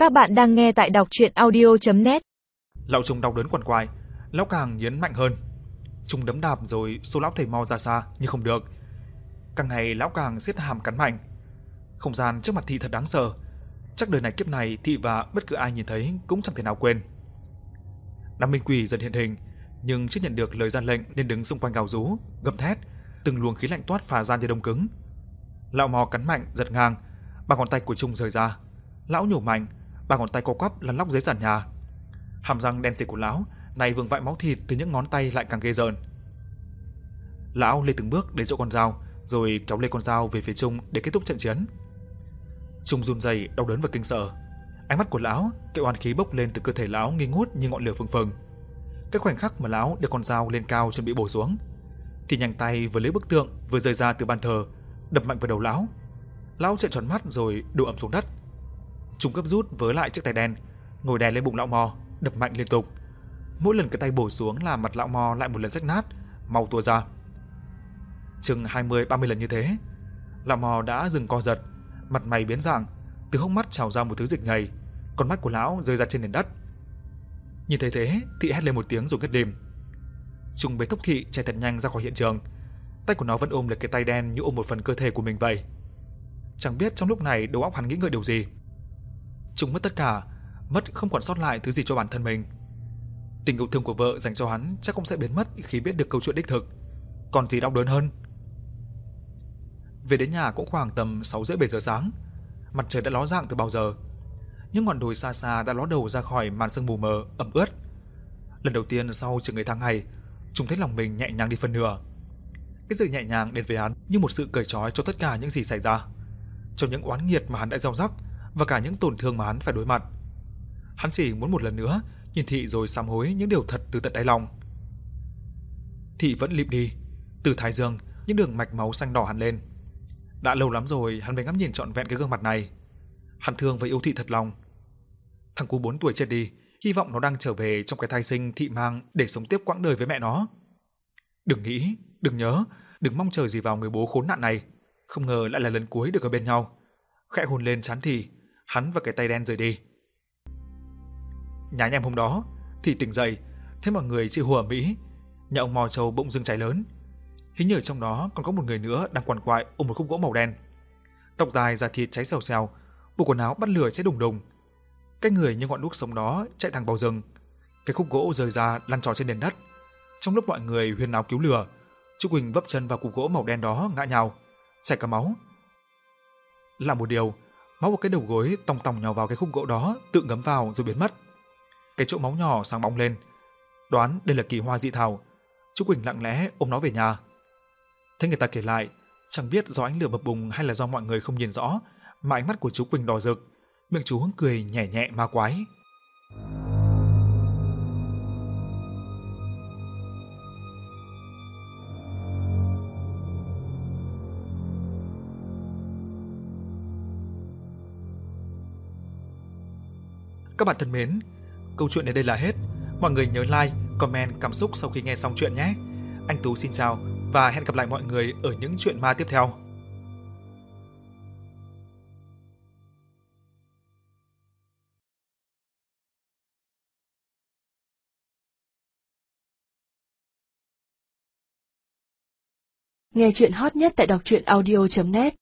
Các bạn đang nghe tại đọc truyện audio.net. Lão Trung đau đớn quằn quại, lão càng nhấn mạnh hơn. Trung đấm đạp rồi xô lão thầy mo ra xa nhưng không được. Càng ngày lão càng siết hàm cắn mạnh. Không gian trước mặt Thị thật đáng sợ. Chắc đời này kiếp này Thị và bất cứ ai nhìn thấy cũng chẳng thể nào quên. Đám minh quỷ dần hiện hình, nhưng chưa nhận được lời ra lệnh nên đứng xung quanh gào rú, gầm thét, từng luồng khí lạnh toát phả ra như đông cứng. Lão mò cắn mạnh giật ngang, ba ngón tay của Trung rời ra. Lão nhổ mạnh, ba ngón tay co quắp lăn lóc dưới sàn nhà. Hàm răng đen xì của lão này vương vãi máu thịt từ những ngón tay lại càng ghê rợn. Lão lê từng bước đến chỗ con dao, rồi kéo lê con dao về phía Trung để kết thúc trận chiến. Trung run rẩy, đau đớn và kinh sợ. Ánh mắt của lão, cái oán khí bốc lên từ cơ thể lão nghi ngút như ngọn lửa phừng phừng. Cái khoảnh khắc mà lão đưa con dao lên cao chuẩn bị bổ xuống, thì nhanh tay vừa lấy bức tượng vừa rơi ra từ bàn thờ, đập mạnh vào đầu lão. Lão trợn tròn mắt rồi đổ ầm xuống đất. Trung gấp rút với lại chiếc tay đen, ngồi đè lên bụng lão mò, đập mạnh liên tục. Mỗi lần cái tay bổ xuống là mặt lão mò lại một lần rách nát, máu tua ra. Chừng 20-30 lần như thế, lão mò đã dừng co giật, mặt mày biến dạng, từ hốc mắt trào ra một thứ dịch nhầy, con mắt của lão rơi ra trên nền đất. Nhìn thấy thế, Thị hét lên một tiếng rồi ngất lịm. Trung bế thúc Thị chạy thật nhanh ra khỏi hiện trường. Tay của nó vẫn ôm lấy cái tay đen như ôm một phần cơ thể của mình vậy. Chẳng biết trong lúc này đầu óc hắn nghĩ ngợi điều gì. Trung mất tất cả, mất không còn sót lại thứ gì cho bản thân mình. Tình yêu thương của vợ dành cho hắn chắc cũng sẽ biến mất khi biết được câu chuyện đích thực. Còn gì đau đớn hơn. Về đến nhà cũng khoảng tầm 6:30-7 giờ sáng. Mặt trời đã ló dạng từ bao giờ. Những ngọn đồi xa xa đã ló đầu ra khỏi màn sương mù mờ ẩm ướt. Lần đầu tiên sau chừng ngày tháng ngày, Trung thấy lòng mình nhẹ nhàng đi phần nửa. Cái sự nhẹ nhàng đến với hắn như một sự cởi trói cho tất cả những gì xảy ra, cho những oán nghiệt mà hắn đã gieo rắc và cả những tổn thương mà hắn phải đối mặt. Hắn chỉ muốn một lần nữa nhìn Thị rồi sám hối những điều thật từ tận đáy lòng. Thị vẫn lịm đi, từ thái dương những đường mạch máu xanh đỏ hằn lên. Đã lâu lắm rồi hắn mới ngắm nhìn trọn vẹn cái gương mặt này. Hắn thương và yêu Thị thật lòng. Thằng cu 4 tuổi chết đi, hy vọng nó đang trở về trong cái thai sinh Thị mang để sống tiếp quãng đời với mẹ nó. Đừng nghĩ, đừng nhớ, đừng mong chờ gì vào người bố khốn nạn này. Không ngờ lại là lần cuối được ở bên nhau. Khẽ hôn lên trán Thị, hắn và cái tay đen rời đi. Nhà anh em hôm đó, Thị tỉnh dậy, thấy mọi người chỉ hùa ầm ĩ. Nhà ông Mò Trâu bỗng dưng cháy lớn. Hình như ở trong đó còn có một người nữa đang quằn quại ôm một khúc gỗ màu đen. Tóc tai da thịt cháy xèo xèo, bộ quần áo bắt lửa cháy đùng đùng. Cái người như ngọn đuốc sống đó chạy thẳng vào rừng. Cái khúc gỗ rơi ra lăn tròn trên nền đất. Trong lúc mọi người huyên náo cứu lửa, Trúc Quỳnh vấp chân vào cục gỗ màu đen đó ngã nhào, chảy cả máu. Lạ một điều, máu của cái đầu gối tòng tòng nhào vào cái khúc gỗ đó, tự ngấm vào rồi biến mất. Cái chỗ máu nhỏ sáng bóng lên. Đoán đây là kỳ hoa dị thảo. Trúc Quỳnh lặng lẽ ôm nó về nhà. Thấy người ta kể lại, chẳng biết do ánh lửa bập bùng hay là do mọi người không nhìn rõ mà ánh mắt của chú Quỳnh đỏ rực, miệng chú cười nhẹ nhẹ ma quái. Các bạn thân mến, câu chuyện đến đây là hết. Mọi người nhớ like, comment cảm xúc sau khi nghe xong chuyện nhé. Anh Tú xin chào và hẹn gặp lại mọi người ở những chuyện ma tiếp theo. Nghe chuyện hot nhất tại đọc truyện audio.net